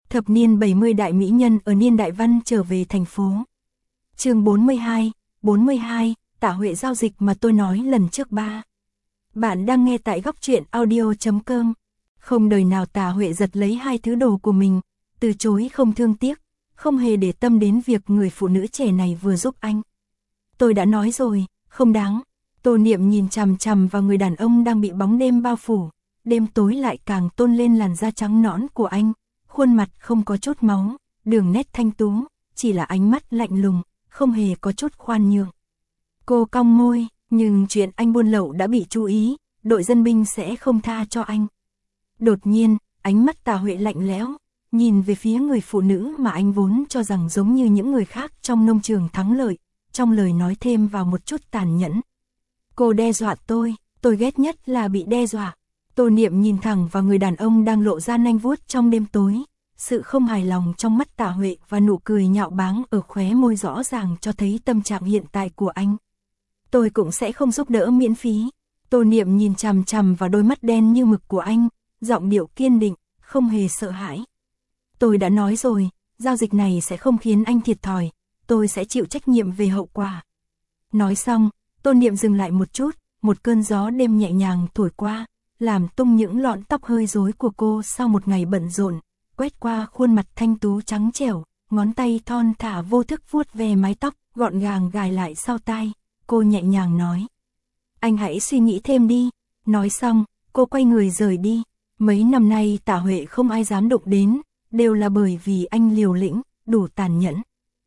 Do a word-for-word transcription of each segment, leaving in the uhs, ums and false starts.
Thập niên bảy mươi đại mỹ nhân ở niên đại văn trở về thành phố. Chương bốn mươi hai, bốn mươi hai, Tả Huệ giao dịch mà tôi nói lần trước ba. Bạn đang nghe tại góc truyện audio chấm com. Không đời nào Tả Huệ giật lấy hai thứ đồ của mình, từ chối không thương tiếc, không hề để tâm đến việc người phụ nữ trẻ này vừa giúp anh. Tôi đã nói rồi, không đáng. Tô Niệm nhìn chằm chằm vào người đàn ông đang bị bóng đêm bao phủ, đêm tối lại càng tôn lên làn da trắng nõn của anh, khuôn mặt không có chút máu, đường nét thanh tú, chỉ là ánh mắt lạnh lùng, không hề có chút khoan nhượng. Cô cong môi, nhưng chuyện anh buôn lậu đã bị chú ý, đội dân binh sẽ không tha cho anh. Đột nhiên, ánh mắt Tả Huệ lạnh lẽo, nhìn về phía người phụ nữ mà anh vốn cho rằng giống như những người khác trong nông trường thắng lợi, trong lời nói thêm vào một chút tàn nhẫn. Cô đe dọa tôi, tôi ghét nhất là bị đe dọa. Tô Niệm nhìn thẳng vào người đàn ông đang lộ ra nanh vuốt trong đêm tối, sự không hài lòng trong mắt Tả Huệ và nụ cười nhạo báng ở khóe môi rõ ràng cho thấy tâm trạng hiện tại của anh. Tôi cũng sẽ không giúp đỡ miễn phí. Tô Niệm nhìn chằm chằm vào đôi mắt đen như mực của anh, giọng điệu kiên định, không hề sợ hãi. Tôi đã nói rồi, giao dịch này sẽ không khiến anh thiệt thòi, tôi sẽ chịu trách nhiệm về hậu quả. Nói xong, Tô Niệm dừng lại một chút, một cơn gió đêm nhẹ nhàng thổi qua, làm tung những lọn tóc hơi rối của cô sau một ngày bận rộn, quét qua khuôn mặt thanh tú trắng trẻo, ngón tay thon thả vô thức vuốt ve mái tóc, gọn gàng gài lại sau tai, cô nhẹ nhàng nói. Anh hãy suy nghĩ thêm đi. Nói xong, cô quay người rời đi. Mấy năm nay Tả Huệ không ai dám đụng đến, đều là bởi vì anh liều lĩnh, đủ tàn nhẫn.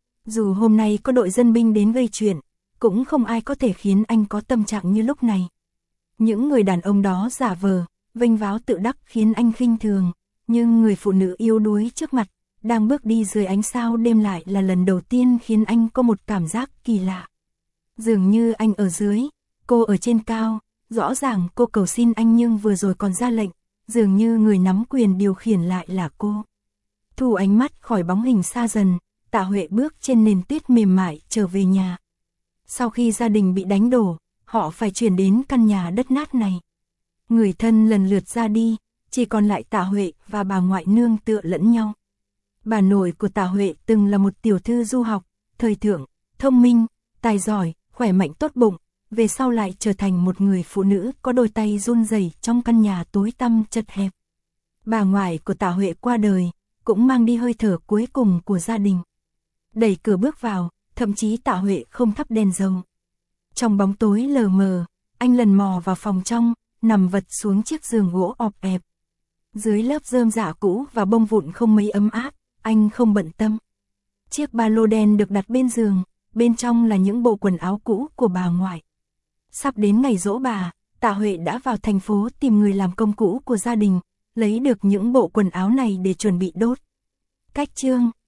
Dù hôm nay có đội dân binh đến gây chuyện, cũng không ai có thể khiến anh có tâm trạng như lúc này. Những người đàn ông đó giả vờ, vênh váo tự đắc khiến anh khinh thường, nhưng người phụ nữ yếu đuối trước mặt, đang bước đi dưới ánh sao đêm lại là lần đầu tiên khiến anh có một cảm giác kỳ lạ. Dường như anh ở dưới, cô ở trên cao, rõ ràng cô cầu xin anh nhưng vừa rồi còn ra lệnh, dường như người nắm quyền điều khiển lại là cô. Thu ánh mắt khỏi bóng hình xa dần, Tả Huệ bước trên nền tuyết mềm mại trở về nhà. Sau khi gia đình bị đánh đổ, họ phải chuyển đến căn nhà đất nát này. Người thân lần lượt ra đi, chỉ còn lại Tả Huệ và bà ngoại nương tựa lẫn nhau. Bà nội của Tả Huệ từng là một tiểu thư du học, thời thượng, thông minh, tài giỏi, khỏe mạnh tốt bụng, về sau lại trở thành một người phụ nữ có đôi tay run rẩy trong căn nhà tối tăm chật hẹp. Bà ngoại của Tả Huệ qua đời, cũng mang đi hơi thở cuối cùng của gia đình. Đẩy cửa bước vào, thậm chí Tả Huệ không thắp đèn dầu. Trong bóng tối lờ mờ, anh lần mò vào phòng trong, nằm vật xuống chiếc giường gỗ ọp ẹp. Dưới lớp rơm rạ cũ và bông vụn không mấy ấm áp, anh không bận tâm. Chiếc ba lô đen được đặt bên giường, bên trong là những bộ quần áo cũ của bà ngoại. Sắp đến ngày giỗ bà, Tả Huệ đã vào thành phố tìm người làm công cũ của gia đình, lấy được những bộ quần áo này để chuẩn bị đốt. Cách chương